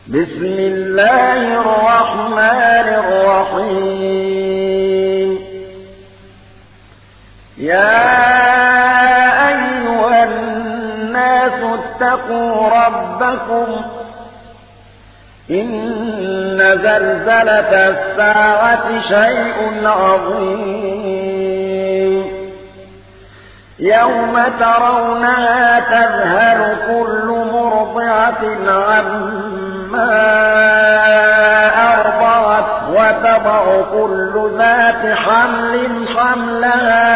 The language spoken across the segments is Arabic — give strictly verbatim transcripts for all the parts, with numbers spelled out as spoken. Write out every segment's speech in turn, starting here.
بسم الله الرحمن الرحيم يا أيها الناس اتقوا ربكم إن زلزلة الساعة شيء عظيم يوم ترونها تذهل كل مرضعة عما أرضعت وتضع كل ذات حمل حملها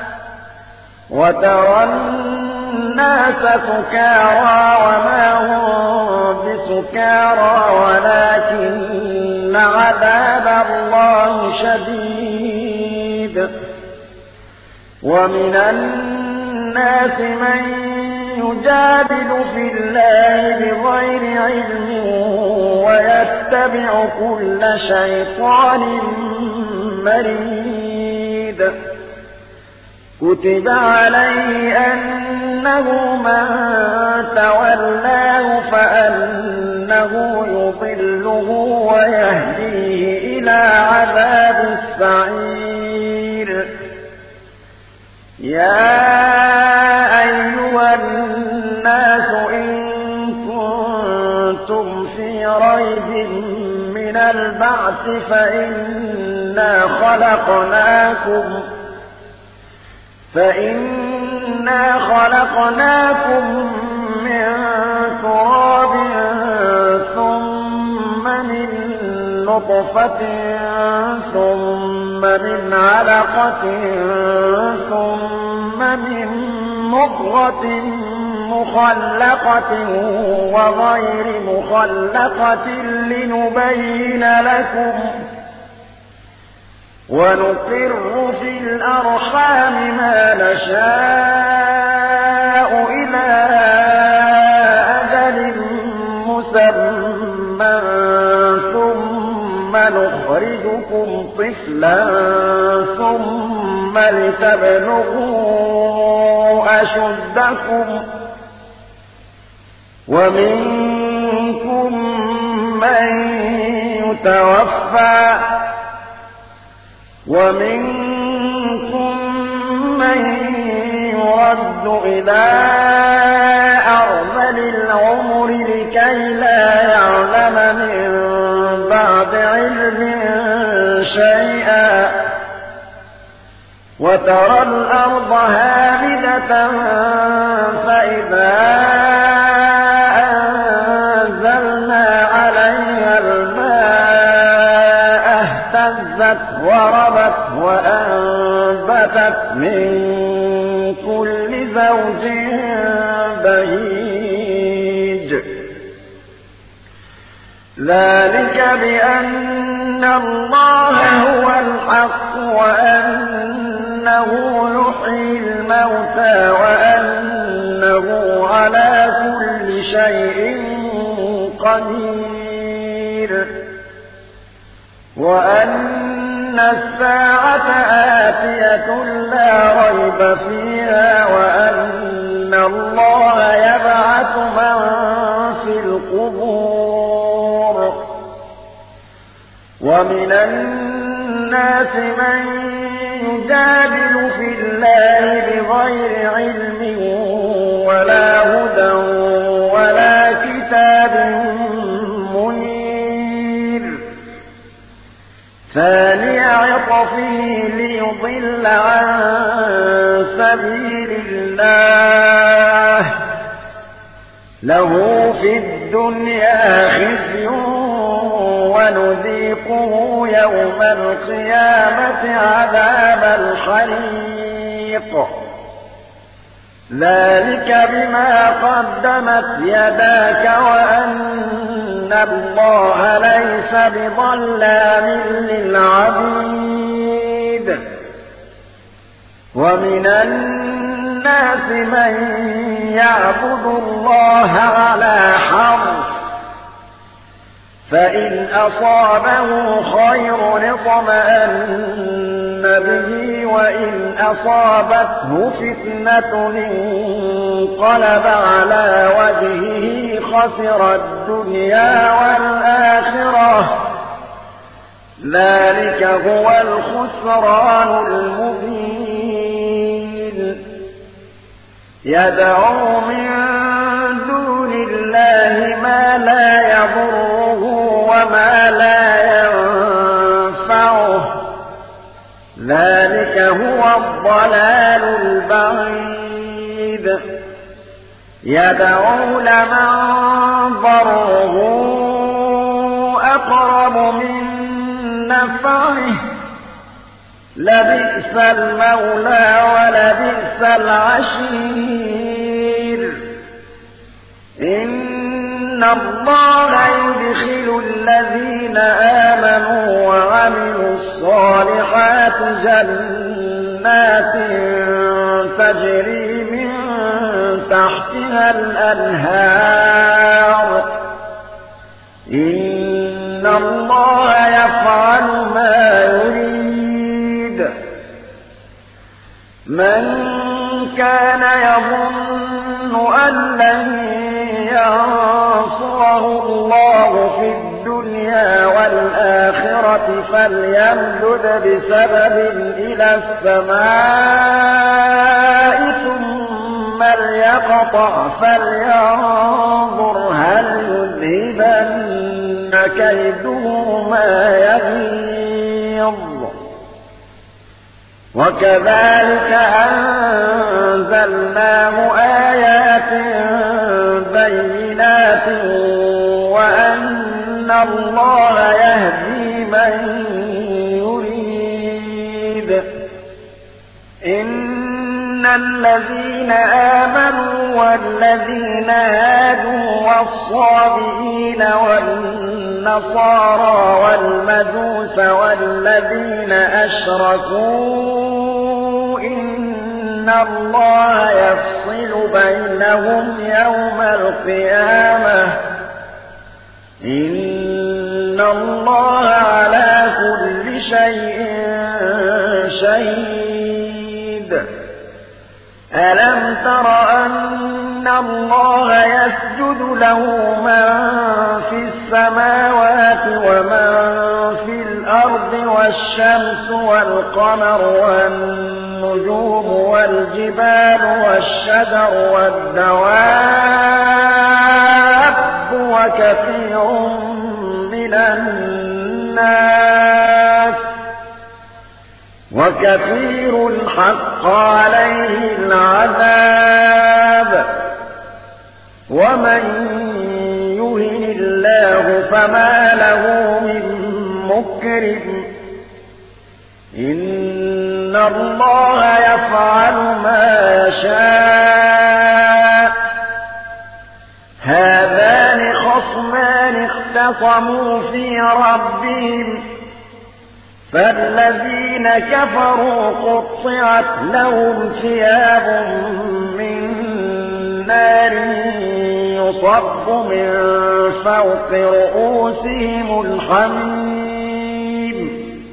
وترى الناس سكارى وما هم بسكارى ولكن عذاب الله شديد ومن الناس من يجادل في الله بغير علم ويتبع كل شيطان مريد كتب عليه أنه من تولاه فأنه يضله ويهديه إلى عذاب السعير يا أيها الناس إن كنتم في ريب من البعث فإنا خلقناكم فإنا خلقناكم من تراب ثم من نطفة ثم من علقة ثم من مضغة مخلقة وغير مخلقة لنبين لكم ونقر في الأرحام ما نشاء إلى أجل مسمى ثم نخرجكم طفلا ثم لتبلغوا أشدكم ومنكم من يتوفى ومنكم من يرد إلى أرذل العمر لكي لا يعلم من بعد علم شيئا وترى الأرض هامدة فإذا أنزلنا عليها الماء اهتزت وربت وأنبتت من كل زوج بهيج ذلك بأن الله هو الحق وأنه يحيي الموتى وأنه على كل شيء قدير وأن الساعة آتية لا ريب فيها وأن الله يبعث من في القبور ومن الناس من يجادل في الله بغير علم ولا هدى ولا كتاب منير ثاني عطفه ليضل عن سبيل الله له في الدنيا خزي ونذيقه يوم القيامة عذاب الحريق ذلك بما قدمت يداك وأن الله ليس بظلام للعبيد ومن الناس من يعبد الله على حرف فإن أصابه خير اطمأن به وإن أصابته فتنة انقلب على وجهه خسر الدنيا ذلك هو الخسران المبين يدعو من دون الله ما لا يضره وما لا ينفعه ذلك هو الضلال البعيد يدعو لمن ضره أقرب من نفعه لبئس المولى ولبئس العشير إن الله يدخل الذين آمنوا وعملوا الصالحات جنات تجري من تحتها الأنهار إن الله يفعل ما يريد من كان يظن أن لن ينصره الله في الدنيا والآخرة فليمدد بسبب إلى السماء ثم ليقطع فلينظر هل يذهبن كيده ما يغيظ وكذلك أنزلناه آيات بينات وأن الله يهدي من يريد إن الذين آمنوا والذين هادوا والصابئين والنصارى والمجوس والذين أشركوا إن الله يفصل بينهم يوم القيامة إن الله على كل شيء شهيد ألم تر أن الله يسجد له من في السماوات ومن في الأرض والشمس والقمر والنجوم والجبال والشجر والدواب وكثير من الناس وكثير حق عليه العذاب ومن يهن الله فما له من مكرم إن الله يفعل ما يشاء هذان خصمان اختصموا في ربهم فالذين كفروا قطعت لهم ثياب من نار يصب من فوق رؤوسهم الحميم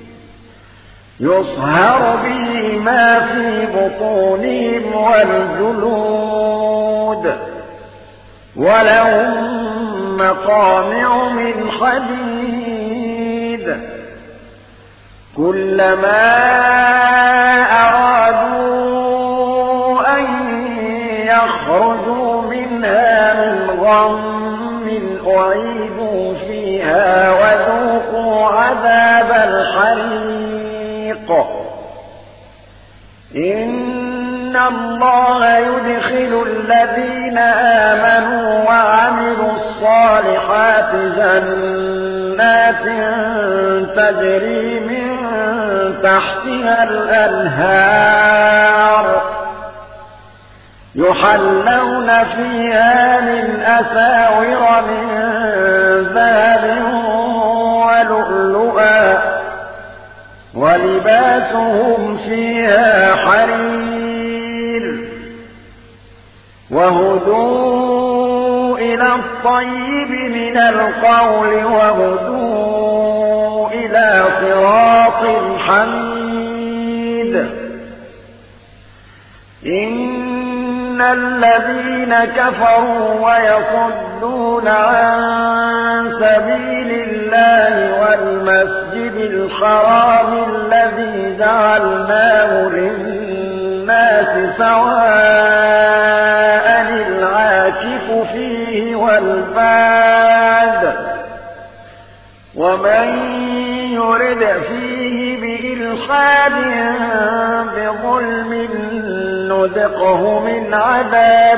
يصهر به ما في بطونهم والجلود ولهم مقامع من حديد كلما أرادوا أن يخرجوا منها من غم أعيدوا فيها وذوقوا عذاب الحريق إن الله يدخل الذين آمنوا وعملوا الصالحات جنات تجري من تحتها الأنهار يحلون فيها من أساور من ذهب ولؤلؤا ولباسهم فيها حرير وهدوا إلى الطيب من القول وهدوا إلى صراط الحميد إن الذين كفروا ويصدون عن سبيل الله والمسجد الحرام الذي جعلناه للناس سواء العاكف فيه والباد ومن يرد فيه بإلحاد بظلم نذقه من عذاب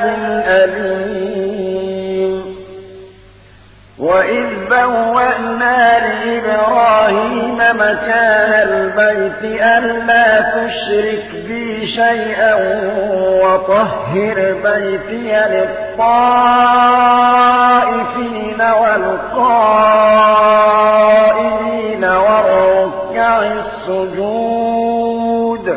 أليم وإذ بوأنا لإبراهيم مكان البيت ألا تشرك بي شيئا وطهر بيتي للطائفين والقائمين والركع السجود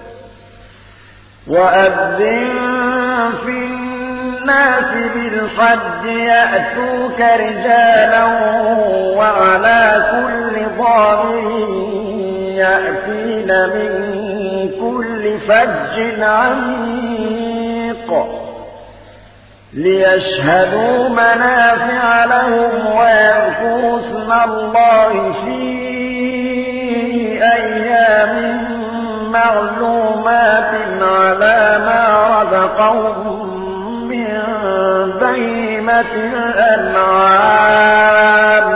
وأذن في الناس بالحج يأتوك رجالا وعلى كل ضامر يأتين من كل فج عميق ليشهدوا منافع لهم ويذكروا اسم الله في أيام معلومات على ما رزقهم من بهيمة الأنعام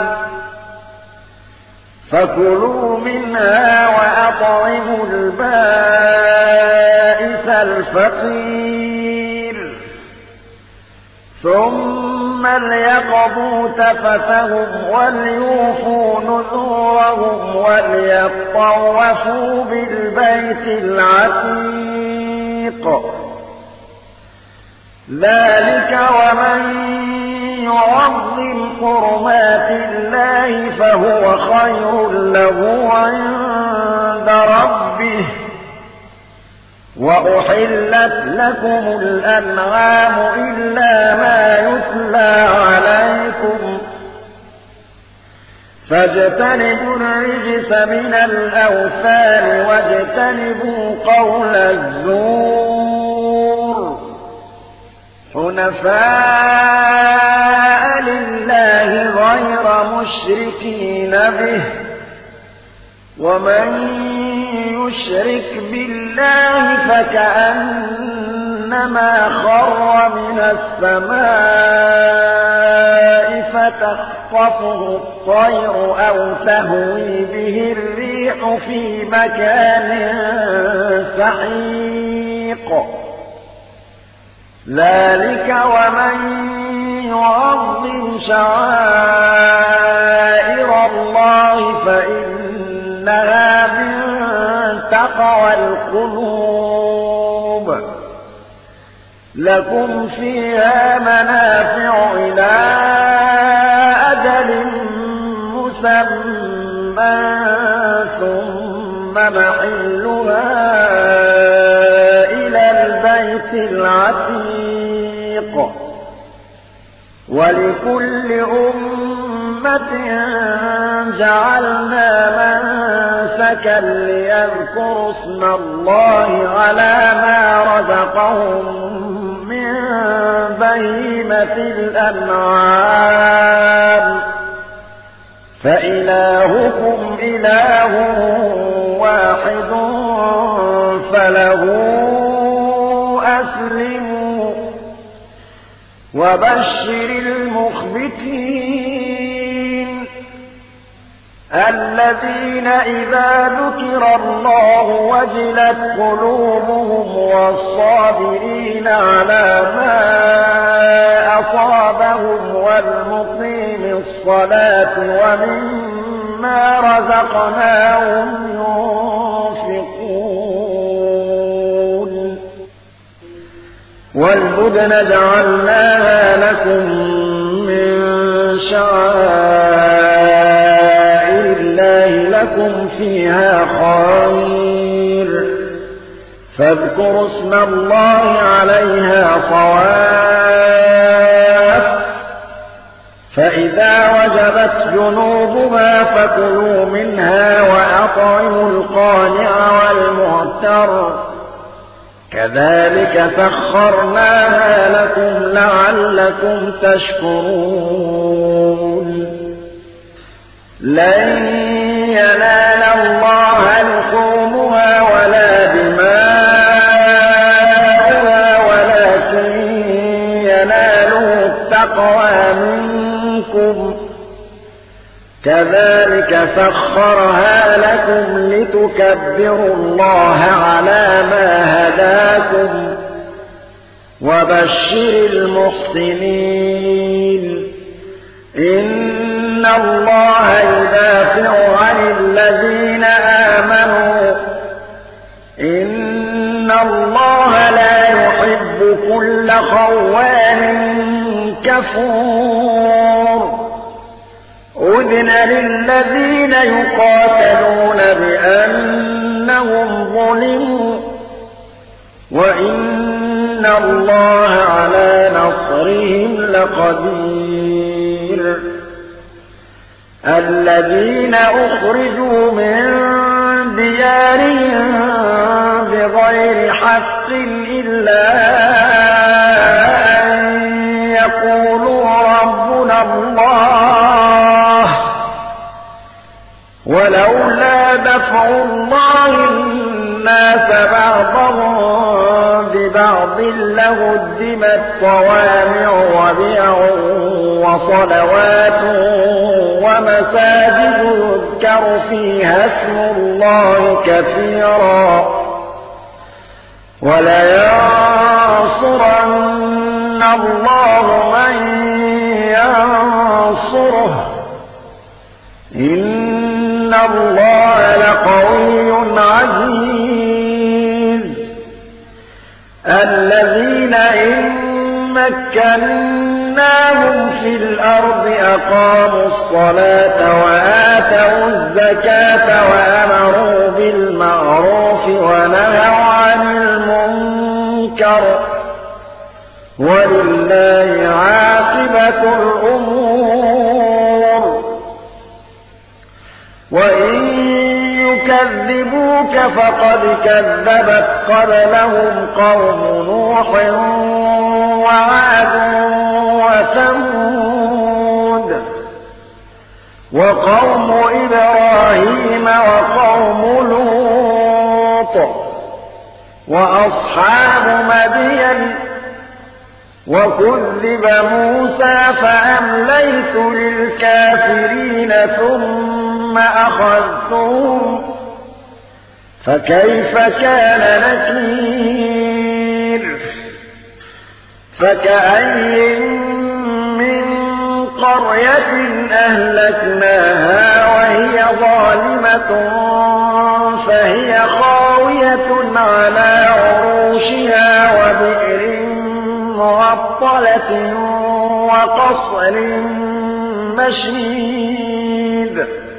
فكلوا منها وأطعموا البائس الفقير ثم ليقضوا تفثهم وليوفوا نذورهم وليطوفوا بالبيت العتيق ذلك ومن يعظم حرمات الله فهو خير له عند ربه وأحلت لكم الأنعام إلا ما يتلى عليكم فاجتنبوا الرجس من الأوثان واجتنبوا قول الزور حنفاء لله غير مشركين به ومن يشرك بالله فكأنما خر من السماء فتخطفه الطير أو تهوي به الريح في مكان سحيق ذلك ومن يعظم شعائر الله فإنها من تقوى القلوب لكم فيها منافع إلى أجل مسمى ثم محلها إلى البيت العتيق ولكل أمة جعلنا منسكا ليذكروا اسم الله على ما رزقهم من بهيمة الأنعام فإلهكم إله واحد فله أسلموا وبشر المخبتين الذين إذا ذكر الله وجلت قلوبهم والصابرين على ما أصابهم والمقيم الصلاة ومما رزقناهم ينفقون والبدن جعلناها لكم من شعائر الله لكم فيها خير فاذكروا اسم الله عليها صواف فإذا وجبت جنوبها فكلوا منها وأطعموا القانع والمعتر كذلك سخرناها لكم لعلكم تشكرون لن ينال لحومها ولا دماؤها ولكن يناله التقوى منكم كذلك سخرها لكم لتكبروا الله على ما هداكم وبشر المحسنين إن الله يدافع عن الذين آمنوا إن الله لا يحب كل خوان كفور أذن للذين يقاتلون بأنهم ظلموا وإن الله على نصرهم لقدير الذين أخرجوا من ديارهم بغير حق إلا أن يقولوا ربنا الله ولولا دفع الله الناس بعضهم ببعض لهدمت صوامع وبيع وصلوات ومساجد يذكر فيها اسم الله كثيرا ولينصرن الله من ينصره إن الله لقوي عزيز الذين إن مكناهم في الأرض أقاموا الصلاة وآتوا الزكاة وأمروا بالمعروف ونهوا عن المنكر ولله عاقبة الأمور وإن يكذبوك فقد كذبت قبلهم قوم نوح وعاد وثمود وقوم إبراهيم وقوم لوط وأصحاب مدين وكذب موسى فأمليت للكافرين ثم أخذتهم فكيف كان نكير فكأي من قرية أهلكناها وهي ظالمة فهي خاوية على عروشها وبئر معطلة وقصر مشيد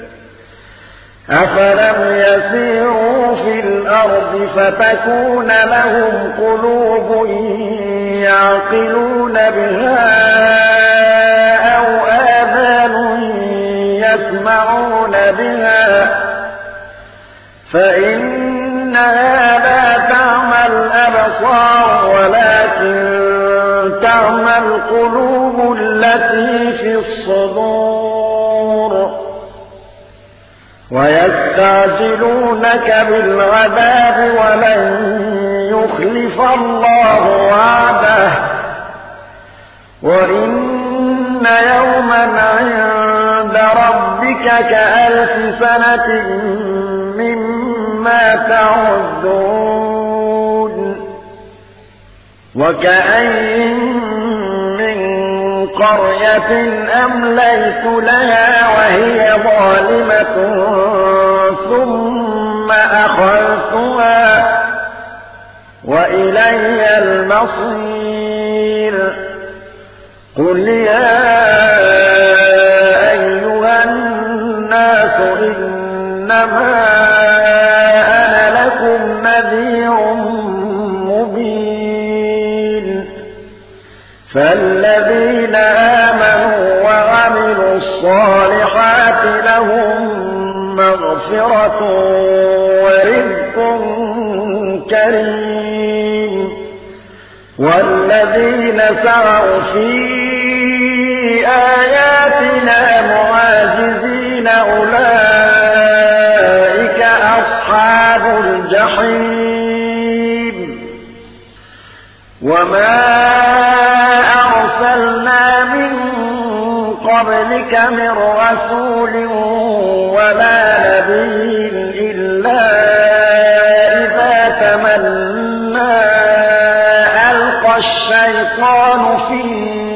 أفلم يسيروا في الأرض فتكون لهم قلوب يعقلون بها أو آذان يسمعون بها فإنها لا تعمى الأبصار ولكن تعمى القلوب التي في الصدور ويستعجلونك بالعذاب ولن يخلف الله وعده وإن يوما عند ربك كألف سنة مما تعدون وكأين من قرية أمليت لها وهي ظالمة ثم أخذتها وإلي المصير قل يا أيها الناس إنما أنا لكم نذير مبين فالذين آمنوا وعملوا الصالحات لهم مغفرة ورزق كريم والذين سعوا في آياتنا معاجزين أولئك أصحاب من رسول ولا نبي إلا إذا تمنى ألقى الشيطان في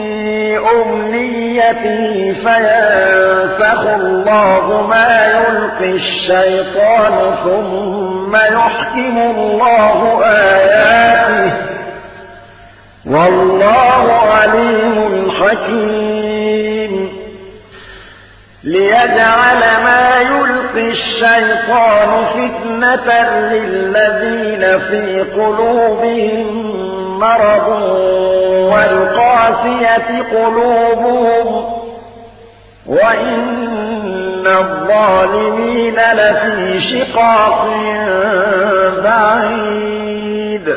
أمنيته فينسخ الله ما يلقي الشيطان ثم يحكم الله آياته والله عليم حكيم ليجعل ما يلقي الشيطان فتنة للذين في قلوبهم مرض والقاسية قلوبهم وإن الظالمين لفي شقاق بعيد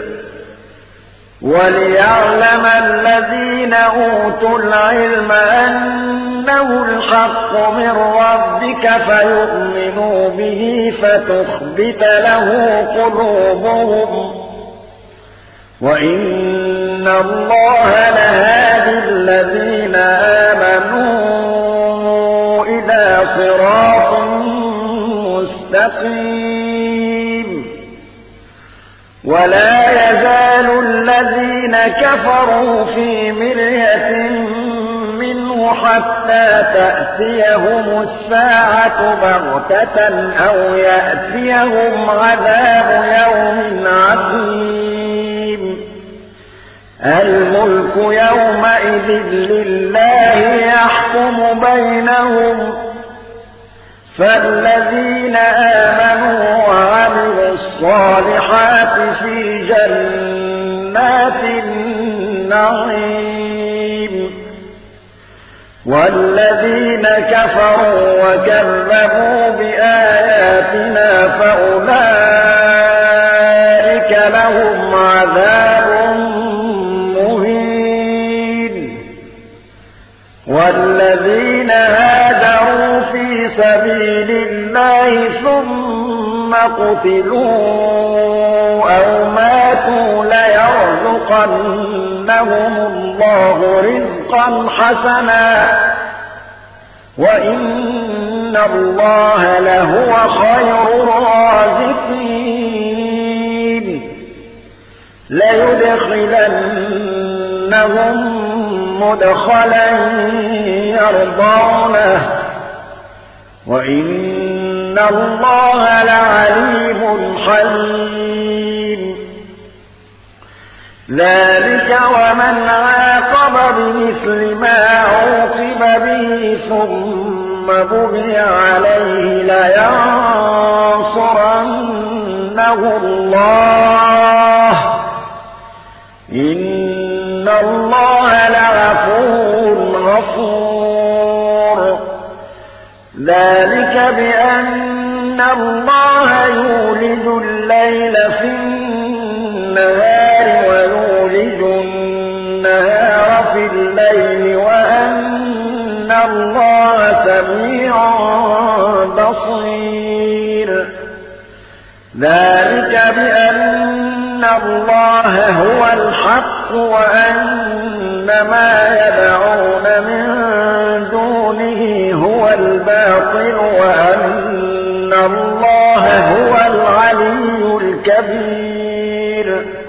وليعلم الذين أوتوا العلم أنه الحق من ربك فيؤمنوا به فتخبت له قلوبهم وإن الله لهادي الذين آمنوا إلى صراط مستقيم ولا يزال الذين كفروا في مرية منه حتى تأتيهم الساعة بغتة أو يأتيهم عذاب يوم عظيم الملك يومئذ لله يحكم بينهم فالذين آمنوا وعملوا الصالحات في جنات النعيم والذين كفروا وكذبوا بآياتنا فأولئك لهم عذاب مهين والذين هاجروا في سبيل الله ثم قتلوا أو ماتوا ليرزقنهم الله رزقا حسنا وإن الله لهو خير الرازقين ليدخلنهم مدخلا يرضونه وإن الله لعليم حليم ذلك ومن عاقب بمثل ما عوقب به ثم بغي عليه لينصرنه الله إن الله لغفور غفور ذلك بأن الله يولج الليل في النهار ويولج النهار في الليل وأن الله سميع بصير ذلك بأن الله هو الحق وأن ما يدعون من دونه هو الباطل وأن الله هو العلي الكبير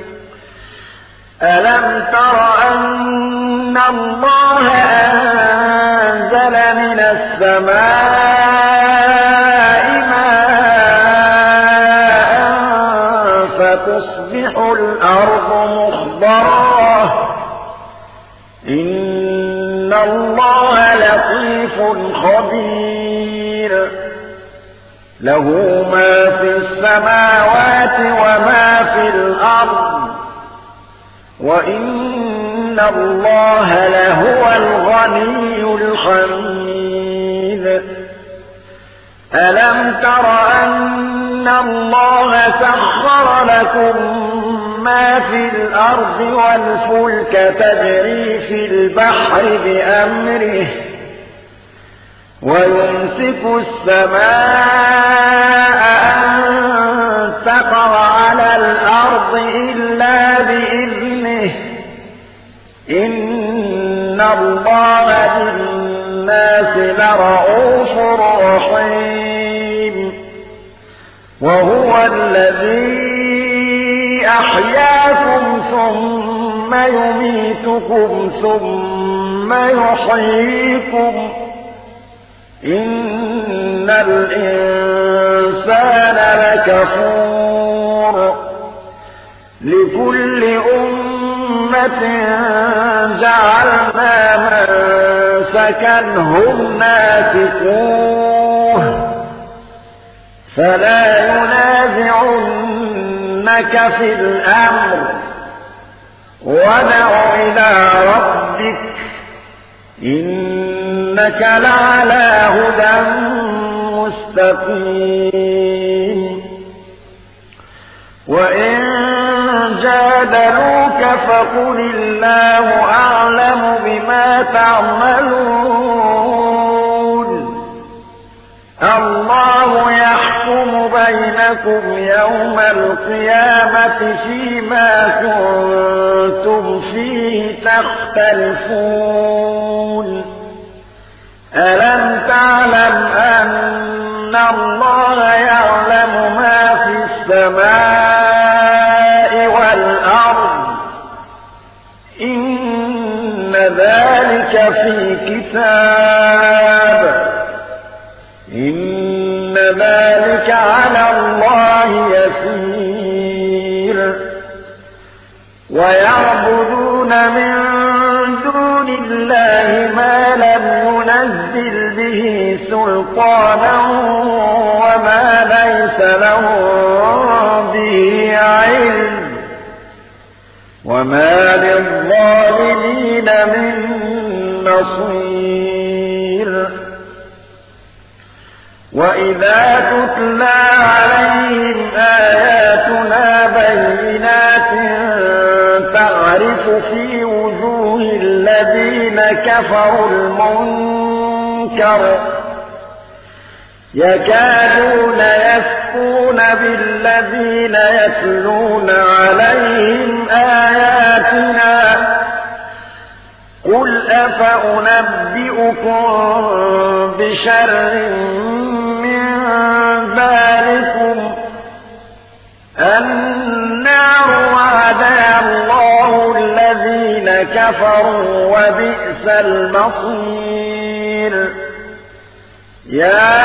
ألم تر أن الله أنزل من السماء ماء فتصبح الأرض مخضرة إن الله لطيف خبير له ما في السماوات وما في الأرض وإن الله لهو الغني الحميد ألم تر أن الله سخر لكم ما في الأرض والفلك تجري في البحر بأمره ويمسك السماء أن تقع على الأرض إلا بإذنه إن الله بالناس لرءوف رحيم وهو الذي أحياكم ثم يميتكم ثم يحييكم إن الإنسان لكفور لكل أمة جعلنا منسكا هم ناسكوه فلا ينازعنك في الأمر ودع إلى ربك إنك لعلى هدى مستقيم وإن جادلوك فقل الله أعلم بما تعملون الله يحكم بينكم يوم القيامة فيما كنتم فيه تختلفون ألم تعلم أن الله يعلم ما في السماء والأرض إن ذلك في كتاب إن ذلك على الله يسير ويعبدون من دون الله ما لم ينزل به سلطانا وما ليس له به علم وما للظالمين من نصير وإذا تتلى عليهم آياتنا بينات تعرف في وجوه الذين كفروا المنكر يكادون يسقون بالذين يتلون عليهم آياتنا قل أفأنبئكم بشر من ذلكم النار وعدها الله الذين كفروا وبئس المصير يا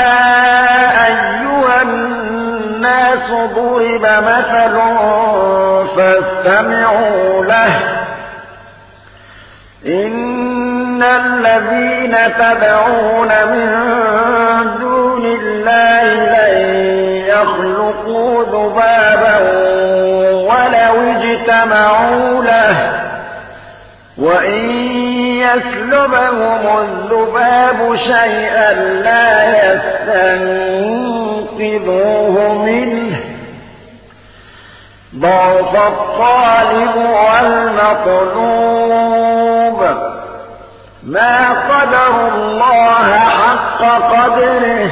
أيها الناس ضرب مثل فاستمعوا له إن الذين تدعون من دون الله لن يخلقوا ذبابا ولو اجتمعوا له وإن يسلبهم الذباب شيئا لا يستنقذوه منه ضعف الطالب والمطلوب ما قدر الله حق قدره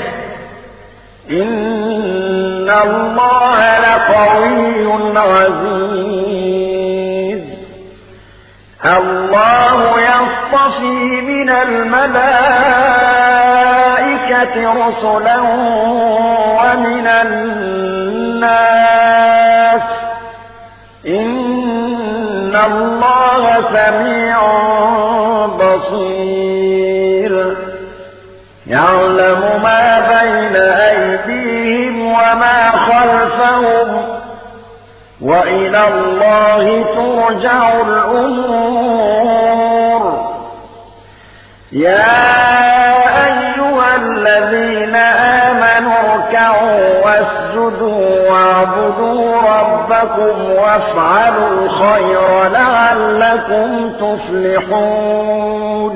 إن الله لقوي عزيز الله يصطفي من الملائكة رسلا ومن الناس إن الله سميع بصير يعلم ما بين أيديهم وما خلفهم وإلى الله ترجع الأمور يا أيها الذين آمنوا اركعوا واسجدوا واعبدوا ربكم وافعلوا الخير لعلكم تفلحون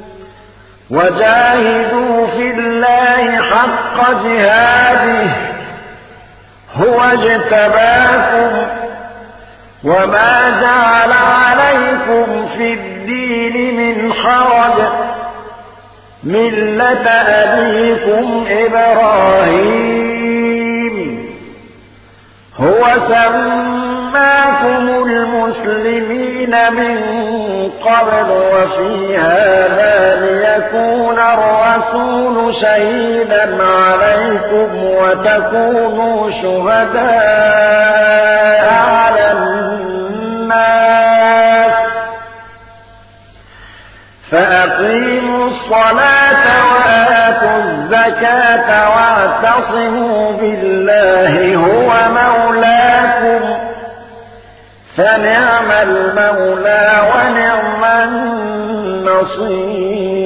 وجاهدوا في الله حق جهاده هو اجتباكم وما جعل عليكم في الدين من حرج ملة أبيكم إبراهيم هو سماكم جعلناكم المسلمين من قبل وفي هذا ليكون الرسول شهيدا عليكم وتكونوا شهداء على الناس فأقيموا الصلاة وآتوا الزكاة واعتصموا بالله هو مولاكم فنعم المولى ونعم النصير